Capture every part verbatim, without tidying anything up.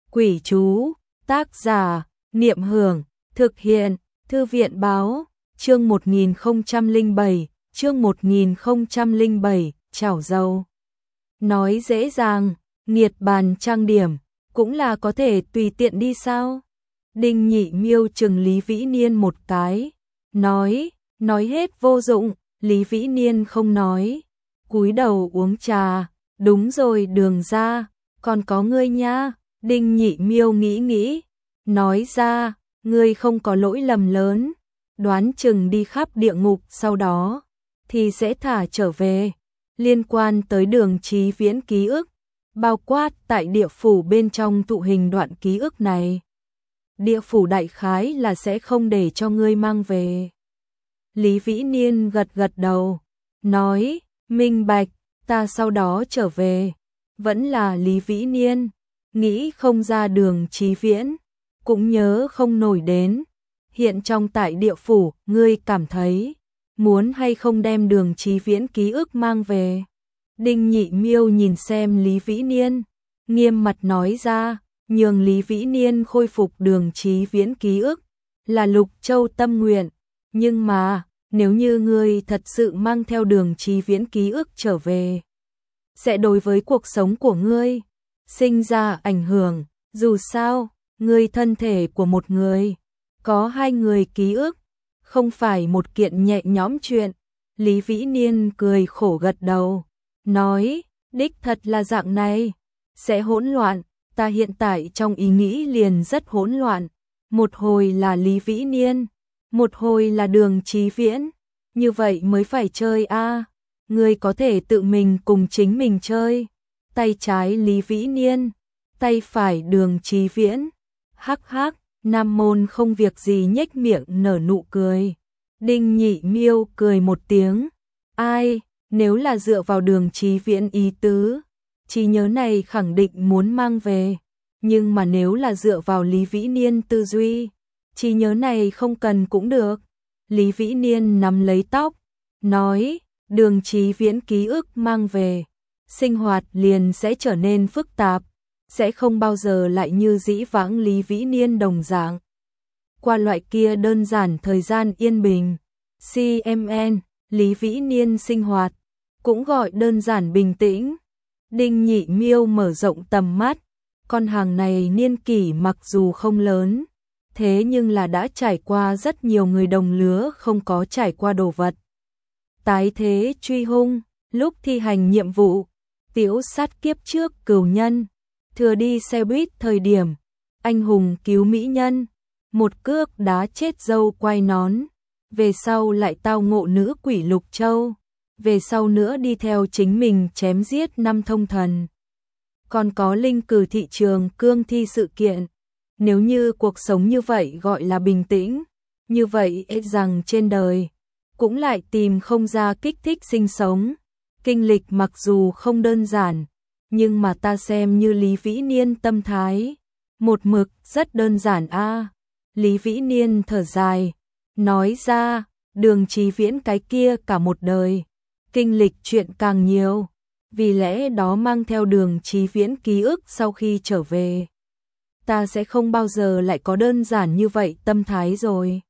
Quỷ chú, tác giả, Niệm Hưởng, thực hiện, Thư viện báo, chương một nghìn không trăm lẻ bảy, chương một nghìn không trăm lẻ bảy, chảo dầu. Nói dễ dàng, nghiệt bàn trang điểm, cũng là có thể tùy tiện đi sao? Đinh Nhị Miêu chừng Lý Vĩ Niên một cái, nói, nói hết vô dụng, Lý Vĩ Niên không nói, cúi đầu uống trà, đúng rồi Đường ra, còn có ngươi nha. Đinh Nhị Miêu nghĩ nghĩ, nói ra, ngươi không có lỗi lầm lớn, đoán chừng đi khắp địa ngục sau đó, thì sẽ thả trở về. Liên quan tới Đường Chí Viễn ký ức, bao quát tại địa phủ bên trong tụ hình đoạn ký ức này. Địa phủ đại khái là sẽ không để cho ngươi mang về. Lý Vĩ Niên gật gật đầu, nói, minh bạch, ta sau đó trở về. Vẫn là Lý Vĩ Niên. Nghĩ không ra Đường Chí Viễn, cũng nhớ không nổi đến. Hiện trong tại địa phủ, ngươi cảm thấy, muốn hay không đem Đường Chí Viễn ký ức mang về. Đinh Nhị Miêu nhìn xem Lý Vĩ Niên, nghiêm mặt nói ra, nhường Lý Vĩ Niên khôi phục Đường Chí Viễn ký ức, là Lục Châu tâm nguyện. Nhưng mà, nếu như ngươi thật sự mang theo Đường Chí Viễn ký ức trở về, sẽ đối với cuộc sống của ngươi sinh ra ảnh hưởng, dù sao, ngươi thân thể của một người, có hai người ký ức, không phải một kiện nhẹ nhõm chuyện. Lý Vĩ Niên cười khổ gật đầu, nói, đích thật là dạng này, sẽ hỗn loạn, ta hiện tại trong ý nghĩ liền rất hỗn loạn, một hồi là Lý Vĩ Niên, một hồi là Đường Chí Viễn, như vậy mới phải chơi a. À. Ngươi có thể tự mình cùng chính mình chơi. Tay trái Lý Vĩ Niên, tay phải Đường Chí Viễn. Hắc hắc, Nam Môn không việc gì nhếch miệng nở nụ cười. Đinh Nhị Miêu cười một tiếng. Ai, nếu là dựa vào Đường Chí Viễn ý tứ, trí nhớ này khẳng định muốn mang về. Nhưng mà nếu là dựa vào Lý Vĩ Niên tư duy, trí nhớ này không cần cũng được. Lý Vĩ Niên nắm lấy tóc, nói, Đường Chí Viễn ký ức mang về, sinh hoạt liền sẽ trở nên phức tạp, sẽ không bao giờ lại như dĩ vãng Lý Vĩ Niên đồng dạng. Qua loại kia đơn giản thời gian yên bình, xê em en, Lý Vĩ Niên sinh hoạt, cũng gọi đơn giản bình tĩnh. Đinh Nhị Miêu mở rộng tầm mắt, con hàng này niên kỷ mặc dù không lớn, thế nhưng là đã trải qua rất nhiều người đồng lứa không có trải qua đồ vật. Tái thế truy hung, lúc thi hành nhiệm vụ, tiễu sát kiếp trước cửu nhân, thừa đi xe buýt thời điểm, anh hùng cứu mỹ nhân, một cước đá chết dâu quay nón, về sau lại tao ngộ nữ quỷ Lục Châu, về sau nữa đi theo chính mình chém giết năm thông thần. Còn có linh cử thị trường cương thi sự kiện, nếu như cuộc sống như vậy gọi là bình tĩnh, như vậy ết rằng trên đời cũng lại tìm không ra kích thích sinh sống. Kinh lịch mặc dù không đơn giản, nhưng mà ta xem như Lý Vĩ Niên tâm thái, một mực rất đơn giản a. À. Lý Vĩ Niên thở dài, nói ra, Đường Chí Viễn cái kia cả một đời, kinh lịch chuyện càng nhiều, vì lẽ đó mang theo Đường Chí Viễn ký ức sau khi trở về. Ta sẽ không bao giờ lại có đơn giản như vậy tâm thái rồi.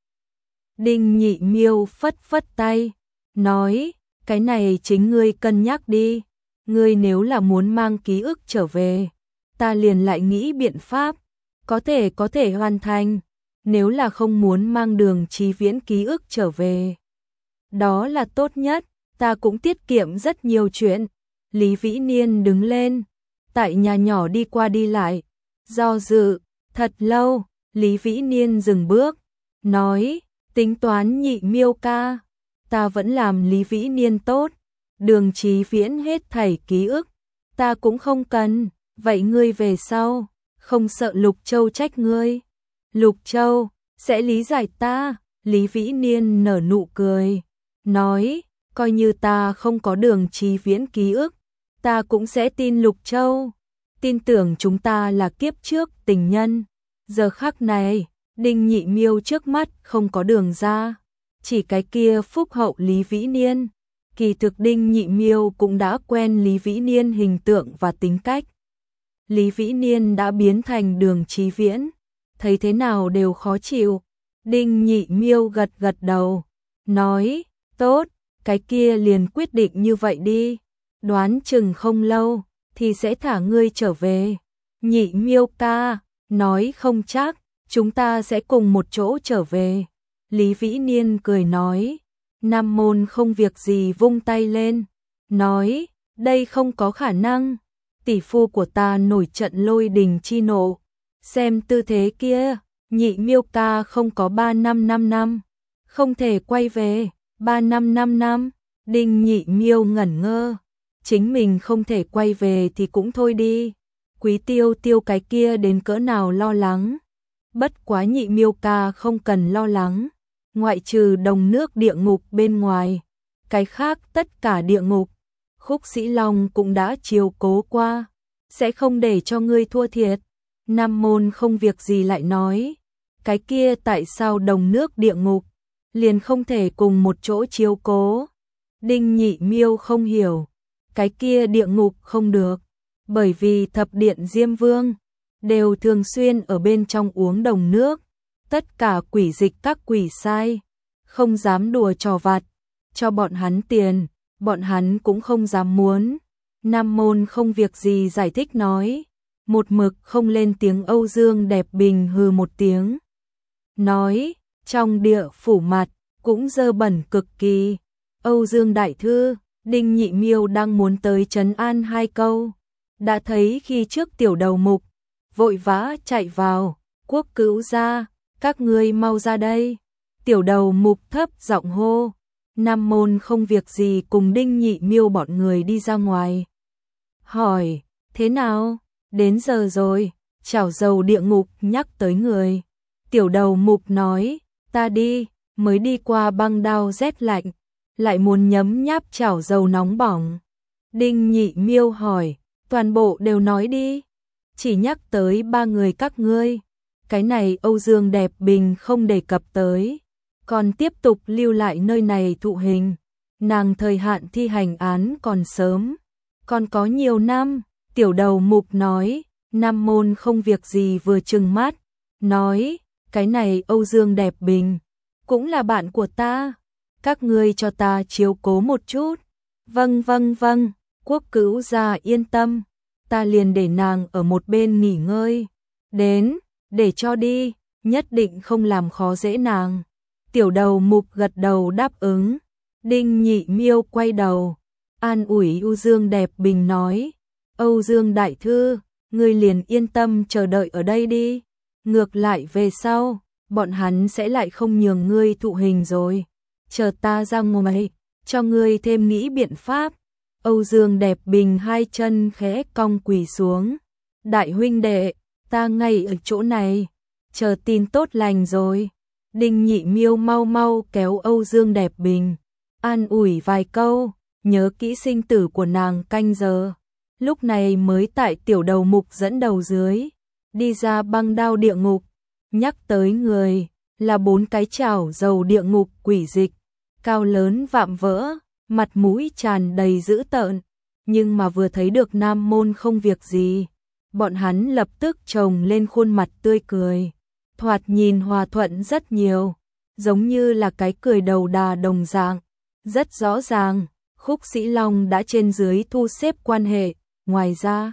Đinh Nhị Miêu phất phất tay, nói, cái này chính ngươi cân nhắc đi, ngươi nếu là muốn mang ký ức trở về, ta liền lại nghĩ biện pháp, có thể có thể hoàn thành, nếu là không muốn mang Đường Chí Viễn ký ức trở về. Đó là tốt nhất, ta cũng tiết kiệm rất nhiều chuyện. Lý Vĩ Niên đứng lên, tại nhà nhỏ đi qua đi lại, do dự, thật lâu, Lý Vĩ Niên dừng bước, nói, tính toán Nhị Miêu ca, ta vẫn làm Lý Vĩ Niên tốt, Đường Chí Viễn hết thảy ký ức, ta cũng không cần, vậy ngươi về sau, không sợ Lục Châu trách ngươi. Lục Châu, sẽ lý giải ta, Lý Vĩ Niên nở nụ cười, nói, coi như ta không có Đường Chí Viễn ký ức, ta cũng sẽ tin Lục Châu, tin tưởng chúng ta là kiếp trước tình nhân. Giờ khắc này, Đinh Nhị Miêu trước mắt không có Đường ra, chỉ cái kia phúc hậu Lý Vĩ Niên. Kỳ thực Đinh Nhị Miêu cũng đã quen Lý Vĩ Niên hình tượng và tính cách. Lý Vĩ Niên đã biến thành Đường Chí Viễn, thấy thế nào đều khó chịu. Đinh Nhị Miêu gật gật đầu, nói, tốt, cái kia liền quyết định như vậy đi, đoán chừng không lâu thì sẽ thả ngươi trở về. Nhị Miêu ca, nói không chắc, chúng ta sẽ cùng một chỗ trở về. Lý Vĩ Niên cười nói, Nam Môn không việc gì vung tay lên, nói, đây không có khả năng, tỷ phu của ta nổi trận lôi đình chi nộ, xem tư thế kia, Nhị Miêu ca không có ba năm năm năm, không thể quay về, ba năm năm năm, Đinh Nhị Miêu ngẩn ngơ, chính mình không thể quay về thì cũng thôi đi, Quý Tiêu Tiêu cái kia đến cỡ nào lo lắng, bất quá Nhị Miêu ca không cần lo lắng, ngoại trừ đồng nước địa ngục bên ngoài, cái khác tất cả địa ngục, Khúc Sĩ Long cũng đã chiều cố qua, sẽ không để cho ngươi thua thiệt. Nam Môn không việc gì lại nói, cái kia tại sao đồng nước địa ngục liền không thể cùng một chỗ chiếu cố. Đinh Nhị Miêu không hiểu, cái kia địa ngục không được, bởi vì thập điện Diêm Vương đều thường xuyên ở bên trong uống đồng nước, tất cả quỷ dịch các quỷ sai, không dám đùa trò vặt, cho bọn hắn tiền, bọn hắn cũng không dám muốn. Nam Môn không việc gì giải thích nói, một mực không lên tiếng. Âu Dương Đẹp Bình hừ một tiếng, nói, trong địa phủ mặt cũng dơ bẩn cực kỳ. Âu Dương đại thư, Đinh Nhị Miêu đang muốn tới trấn an hai câu, đã thấy khi trước Tiểu Đầu Mục vội vã chạy vào, Quốc Cữu gia, các ngươi mau ra đây. Tiểu Đầu Mục thấp giọng hô. Nam Môn không việc gì cùng Đinh Nhị Miêu bọn người đi ra ngoài, hỏi, thế nào, đến giờ rồi, chảo dầu địa ngục nhắc tới người. Tiểu Đầu Mục nói, ta đi, mới đi qua băng đao rét lạnh, lại muốn nhấm nháp chảo dầu nóng bỏng. Đinh Nhị Miêu hỏi, toàn bộ đều nói đi, chỉ nhắc tới ba người các ngươi, cái này Âu Dương Đẹp Bình không đề cập tới, còn tiếp tục lưu lại nơi này thụ hình, nàng thời hạn thi hành án còn sớm, còn có nhiều năm. Tiểu Đầu Mục nói, Nam Môn không việc gì vừa trừng mắt, nói, cái này Âu Dương Đẹp Bình cũng là bạn của ta, các ngươi cho ta chiếu cố một chút. Vâng vâng vâng, Quốc Cữu gia yên tâm, ta liền để nàng ở một bên nghỉ ngơi, đến, để cho đi, nhất định không làm khó dễ nàng. Tiểu Đầu Mục gật đầu đáp ứng. Đinh Nhị Miêu quay đầu, an ủi Âu Dương Đẹp Bình nói, Âu Dương đại thư, ngươi liền yên tâm chờ đợi ở đây đi, ngược lại về sau, bọn hắn sẽ lại không nhường ngươi thụ hình rồi, chờ ta ra ngoài, cho ngươi thêm nghĩ biện pháp. Âu Dương Đẹp Bình hai chân khẽ cong quỳ xuống, đại huynh đệ, ta ngay ở chỗ này, chờ tin tốt lành rồi. Đinh Nhị Miêu mau mau kéo Âu Dương Đẹp Bình, an ủi vài câu, nhớ kỹ sinh tử của nàng canh giờ. Lúc này mới tại Tiểu Đầu Mục dẫn đầu dưới, đi ra băng đao địa ngục, nhắc tới người, là bốn cái chảo dầu địa ngục quỷ dịch, cao lớn vạm vỡ, mặt mũi tràn đầy dữ tợn, nhưng mà vừa thấy được Nam Môn không việc gì, bọn hắn lập tức trồng lên khuôn mặt tươi cười, thoạt nhìn hòa thuận rất nhiều, giống như là cái cười đầu đà đồng dạng. Rất rõ ràng, Khúc Sĩ Long đã trên dưới thu xếp quan hệ, ngoài ra,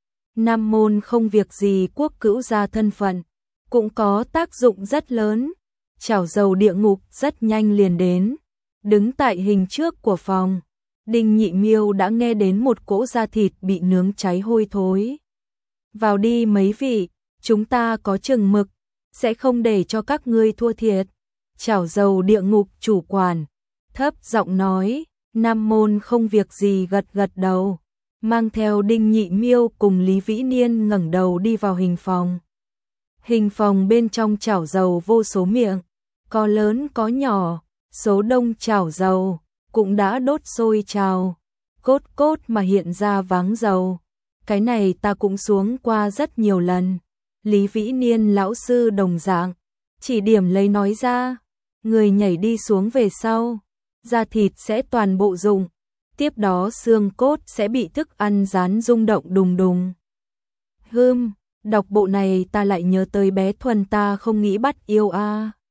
Nam Môn không việc gì Quốc Cữu gia thân phận, cũng có tác dụng rất lớn. Chảo dầu địa ngục rất nhanh liền đến, đứng tại hình trước của phòng, Đinh Nhị Miêu đã nghe đến một cỗ da thịt bị nướng cháy hôi thối. Vào đi mấy vị, chúng ta có chừng mực, sẽ không để cho các ngươi thua thiệt. Chảo dầu địa ngục chủ quản thấp giọng nói. Nam Môn không việc gì gật gật đầu, mang theo Đinh Nhị Miêu cùng Lý Vĩ Niên ngẩng đầu đi vào hình phòng. Hình phòng bên trong chảo dầu vô số miệng, có lớn có nhỏ, số đông chảo dầu cũng đã đốt sôi trào, cốt cốt mà hiện ra váng dầu. Cái này ta cũng xuống qua rất nhiều lần. Lý Vĩ Niên lão sư đồng dạng, chỉ điểm lấy nói ra, người nhảy đi xuống về sau, da thịt sẽ toàn bộ rụng, tiếp đó xương cốt sẽ bị thức ăn rán rung động đùng đùng. Hưm, đọc bộ này ta lại nhớ tới bé Thuần ta không nghĩ bắt yêu a.